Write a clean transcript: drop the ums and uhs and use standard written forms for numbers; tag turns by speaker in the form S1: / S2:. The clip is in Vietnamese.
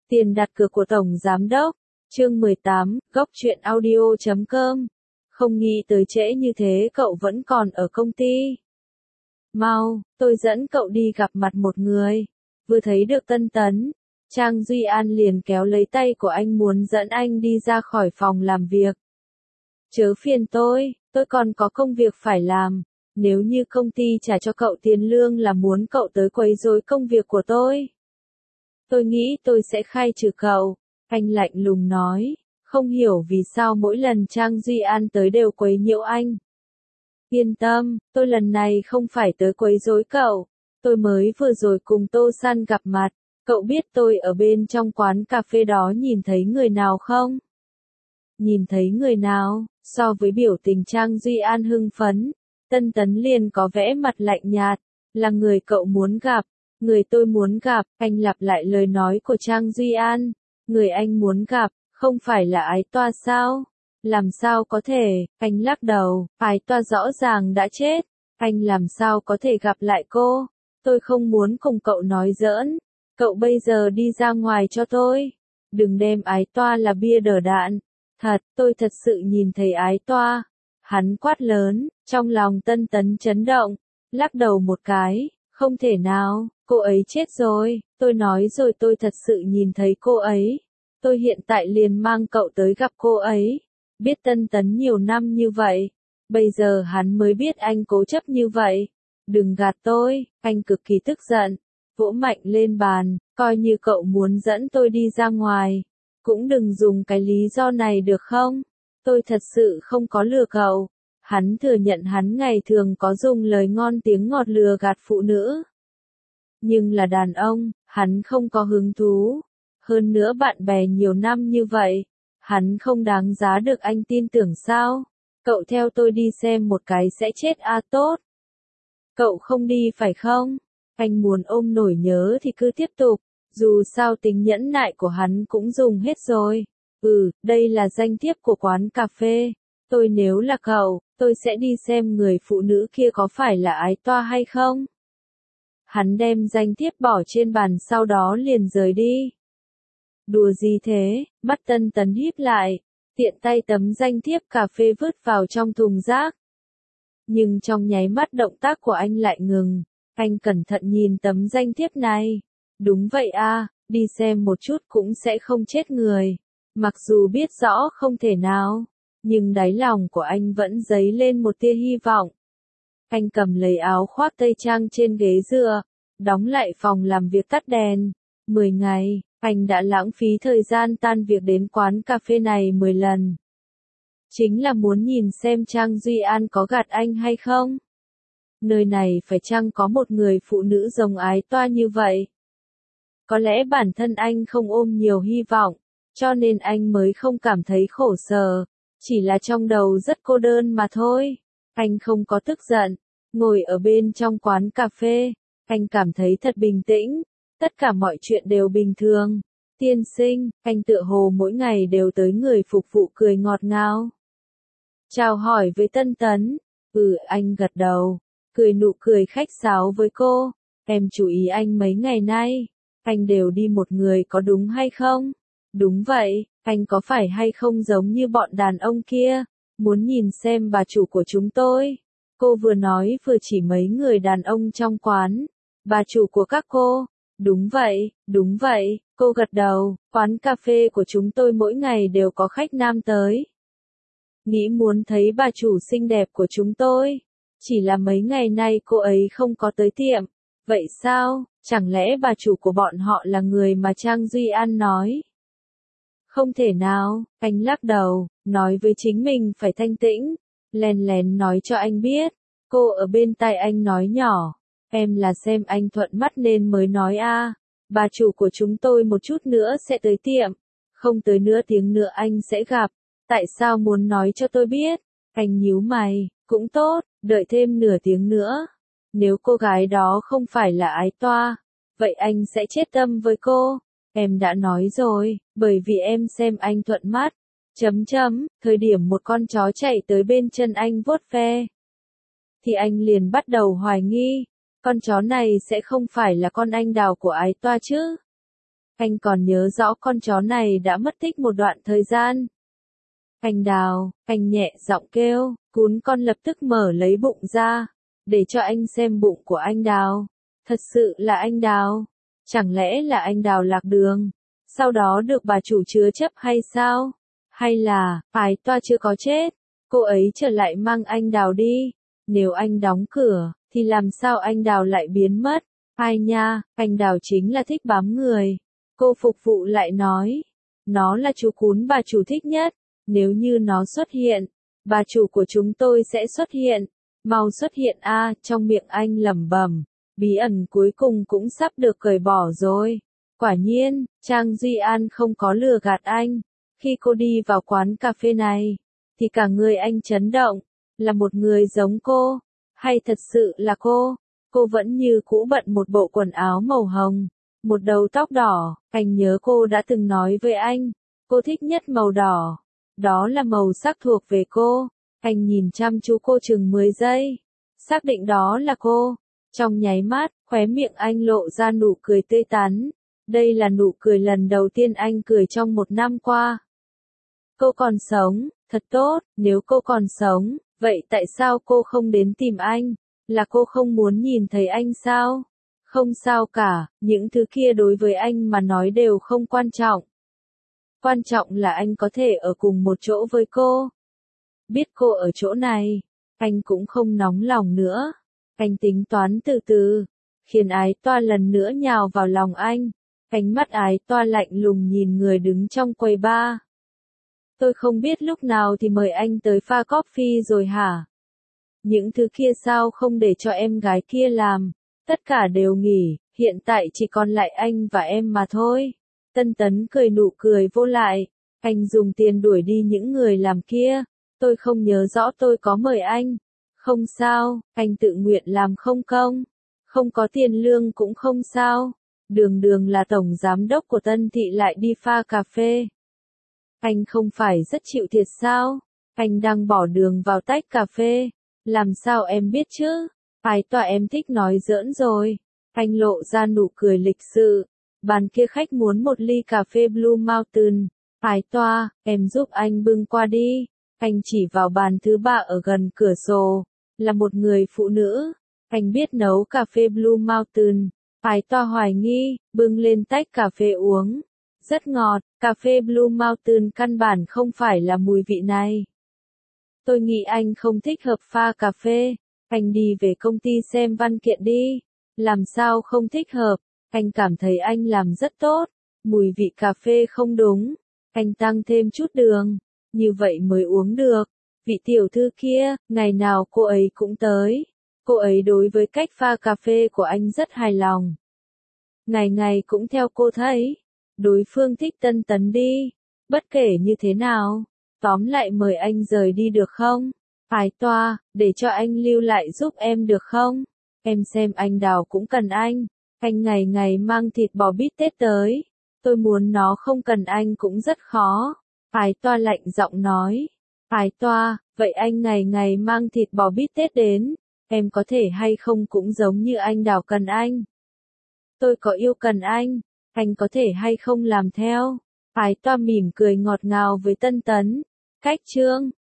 S1: Tiền đặt cược của Tổng Giám Đốc, chương 18, góc truyện audio.com. Không nghĩ tới trễ như thế cậu vẫn còn ở công ty. Mau, tôi dẫn cậu đi gặp mặt một người. Vừa thấy được Tân Tấn, Trang Duy An liền kéo lấy tay của anh muốn dẫn anh đi ra khỏi phòng làm việc. Chớ phiền tôi còn có công việc phải làm. Nếu như công ty trả cho cậu tiền lương là muốn cậu tới quấy rối công việc của tôi nghĩ tôi sẽ khai trừ cậu. Anh lạnh lùng nói, không hiểu vì sao mỗi lần Trang Duy An tới đều quấy nhiễu anh. Yên tâm, tôi lần này không phải tới quấy rối cậu. Tôi mới vừa rồi cùng Tô San gặp mặt. Cậu biết tôi ở bên trong quán cà phê đó nhìn thấy người nào không? Nhìn thấy người nào? So với biểu tình Trang Duy An hưng phấn, Tân Tấn liền có vẻ mặt lạnh nhạt. Là người cậu muốn gặp. Người tôi muốn gặp, anh lặp lại lời nói của Trang Duy An. Người anh muốn gặp, không phải là Ái Toa sao? Làm sao có thể, anh lắc đầu, Ái Toa rõ ràng đã chết. Anh làm sao có thể gặp lại cô? Tôi không muốn cùng cậu nói giỡn. Cậu bây giờ đi ra ngoài cho tôi. Đừng đem Ái Toa là bia đỡ đạn. Tôi thật sự nhìn thấy Ái Toa. Hắn quát lớn, trong lòng Tân Tấn chấn động, lắc đầu một cái, không thể nào, cô ấy chết rồi, tôi nói rồi tôi thật sự nhìn thấy cô ấy. Tôi hiện tại liền mang cậu tới gặp cô ấy. Biết Tân Tấn nhiều năm như vậy, bây giờ hắn mới biết anh cố chấp như vậy. Đừng gạt tôi, anh cực kỳ tức giận, vỗ mạnh lên bàn, coi như cậu muốn dẫn tôi đi ra ngoài. Cũng đừng dùng cái lý do này được không? Tôi thật sự không có lừa cậu. Hắn thừa nhận hắn ngày thường có dùng lời ngon tiếng ngọt lừa gạt phụ nữ. Nhưng là đàn ông, hắn không có hứng thú. Hơn nữa bạn bè nhiều năm như vậy, hắn không đáng giá được anh tin tưởng sao? Cậu theo tôi đi xem một cái sẽ chết tốt. Cậu không đi phải không? Anh muốn ôm nỗi nhớ thì cứ tiếp tục, dù sao tính nhẫn nại của hắn cũng dùng hết rồi. Đây là danh thiếp của quán cà phê. Nếu là cậu, tôi sẽ đi xem người phụ nữ kia có phải là Ái Toa hay không. Hắn đem danh thiếp bỏ trên bàn sau đó liền rời đi. Đùa gì thế? Mắt Tân Tấn híp lại, tiện tay tấm danh thiếp cà phê vứt vào trong thùng rác. Nhưng trong nháy mắt động tác của anh lại ngừng. Anh cẩn thận nhìn tấm danh thiếp này. Đúng vậy đi xem một chút cũng sẽ không chết người. Mặc dù biết rõ không thể nào, nhưng đáy lòng của anh vẫn dấy lên một tia hy vọng. Anh cầm lấy áo khoác tây trang trên ghế dựa, đóng lại phòng làm việc tắt đèn. 10 ngày, anh đã lãng phí thời gian tan việc đến quán cà phê này 10 lần. Chính là muốn nhìn xem Trang Duy An có gạt anh hay không. Nơi này phải chăng có một người phụ nữ giống Ái Toa như vậy? Có lẽ bản thân anh không ôm nhiều hy vọng, cho nên anh mới không cảm thấy khổ sở. Chỉ là trong đầu rất cô đơn mà thôi. Anh không có tức giận, ngồi ở bên trong quán cà phê, anh cảm thấy thật bình tĩnh, tất cả mọi chuyện đều bình thường. Tiên sinh, anh tựa hồ mỗi ngày đều tới người phục vụ cười ngọt ngào. Chào hỏi với Tân Tấn, anh gật đầu, cười nụ cười khách sáo với cô. Em chú ý anh mấy ngày nay, anh đều đi một người có đúng hay không? Đúng vậy, anh có phải hay không giống như bọn đàn ông kia, muốn nhìn xem bà chủ của chúng tôi. Cô vừa nói vừa chỉ mấy người đàn ông trong quán. Bà chủ của các cô. Đúng vậy, cô gật đầu, quán cà phê của chúng tôi mỗi ngày đều có khách nam tới. Nghĩ muốn thấy bà chủ xinh đẹp của chúng tôi. Chỉ là mấy ngày nay cô ấy không có tới tiệm. Vậy sao, chẳng lẽ bà chủ của bọn họ là người mà Trang Duy An nói? Không thể nào, anh lắc đầu, nói với chính mình phải thanh tĩnh, lén lén nói cho anh biết. Cô ở bên tai anh nói nhỏ, em là xem anh thuận mắt nên mới nói bà chủ của chúng tôi một chút nữa sẽ tới tiệm, không tới nửa tiếng nữa anh sẽ gặp, tại sao muốn nói cho tôi biết? Anh nhíu mày, cũng tốt, đợi thêm nửa tiếng nữa. Nếu cô gái đó không phải là Ái Toa, vậy anh sẽ chết tâm với cô. Em đã nói rồi, bởi vì em xem anh thuận mắt. Thời điểm một con chó chạy tới bên chân anh vuốt ve, thì anh liền bắt đầu hoài nghi, con chó này sẽ không phải là con anh đào của Ái Toa chứ? Anh còn nhớ rõ con chó này đã mất tích một đoạn thời gian. Anh Đào, anh nhẹ giọng kêu, cún con lập tức mở lấy bụng ra, để cho anh xem bụng của anh Đào. Thật sự là anh Đào. Chẳng lẽ là anh Đào lạc đường, sau đó được bà chủ chứa chấp hay sao? Hay là, Ái Toa chưa có chết, cô ấy trở lại mang anh Đào đi. Nếu anh đóng cửa, thì làm sao anh Đào lại biến mất? Ai nha, anh Đào chính là thích bám người. Cô phục vụ lại nói, nó là chú cún bà chủ thích nhất. Nếu như nó xuất hiện, bà chủ của chúng tôi sẽ xuất hiện. Mau xuất hiện a, trong miệng anh lẩm bẩm. Bí ẩn cuối cùng cũng sắp được cởi bỏ rồi. Quả nhiên, Trang Duy An không có lừa gạt anh. Khi cô đi vào quán cà phê này, thì cả người anh chấn động. Là một người giống cô, hay thật sự là cô? Cô vẫn như cũ bận một bộ quần áo màu hồng, một đầu tóc đỏ. Anh nhớ cô đã từng nói với anh, cô thích nhất màu đỏ. Đó là màu sắc thuộc về cô. Anh nhìn chăm chú cô chừng 10 giây. Xác định đó là cô. Trong nháy mắt, khóe miệng anh lộ ra nụ cười tươi tắn. Đây là nụ cười lần đầu tiên anh cười trong 1 năm qua. Cô còn sống, thật tốt, nếu cô còn sống, vậy tại sao cô không đến tìm anh? Là cô không muốn nhìn thấy anh sao? Không sao cả, những thứ kia đối với anh mà nói đều không quan trọng. Quan trọng là anh có thể ở cùng một chỗ với cô. Biết cô ở chỗ này, anh cũng không nóng lòng nữa. Anh tính toán từ từ, khiến Ái Toa lần nữa nhào vào lòng anh. Ánh mắt Ái Toa lạnh lùng nhìn người đứng trong quầy bar. Tôi không biết lúc nào thì mời anh tới pha coffee rồi hả? Những thứ kia sao không để cho em gái kia làm? Tất cả đều nghỉ, hiện tại chỉ còn lại anh và em mà thôi. Tân Tấn cười nụ cười vô lại. Anh dùng tiền đuổi đi những người làm kia. Tôi không nhớ rõ tôi có mời anh. Không sao, anh tự nguyện làm không công. Không có tiền lương cũng không sao. Đường Đường là tổng giám đốc của Tân Thị lại đi pha cà phê. Anh không phải rất chịu thiệt sao? Anh đang bỏ đường vào tách cà phê. Làm sao em biết chứ? Ái Toa em thích nói giỡn rồi. Anh lộ ra nụ cười lịch sự. Bàn kia khách muốn một ly cà phê Blue Mountain. Ái Toa, em giúp anh bưng qua đi. Anh chỉ vào bàn thứ 3 ở gần cửa sổ. Là một người phụ nữ. Anh biết nấu cà phê Blue Mountain. Ái Toa hoài nghi, bưng lên tách cà phê uống. Rất ngọt, cà phê Blue Mountain căn bản không phải là mùi vị này. Tôi nghĩ anh không thích hợp pha cà phê. Anh đi về công ty xem văn kiện đi. Làm sao không thích hợp? Anh cảm thấy anh làm rất tốt. Mùi vị cà phê không đúng. Anh tăng thêm chút đường. Như vậy mới uống được. Vị tiểu thư kia, ngày nào cô ấy cũng tới. Cô ấy đối với cách pha cà phê của anh rất hài lòng. Ngày ngày cũng theo cô thấy. Đối phương thích Tân Tấn đi. Bất kể như thế nào. Tóm lại mời anh rời đi được không? Ái Toa, để cho anh lưu lại giúp em được không? Em xem anh Đào cũng cần anh. Anh ngày ngày mang thịt bò bít tết tới. Tôi muốn nó không cần anh cũng rất khó. Ái Toa lạnh giọng nói. Ái Toa, vậy anh ngày ngày mang thịt bò bít tết đến. Em có thể hay không cũng giống như anh Đào cần anh. Tôi có yêu cần anh có thể hay không làm theo. Ái Toa mỉm cười ngọt ngào với Tân Tấn. Cách chương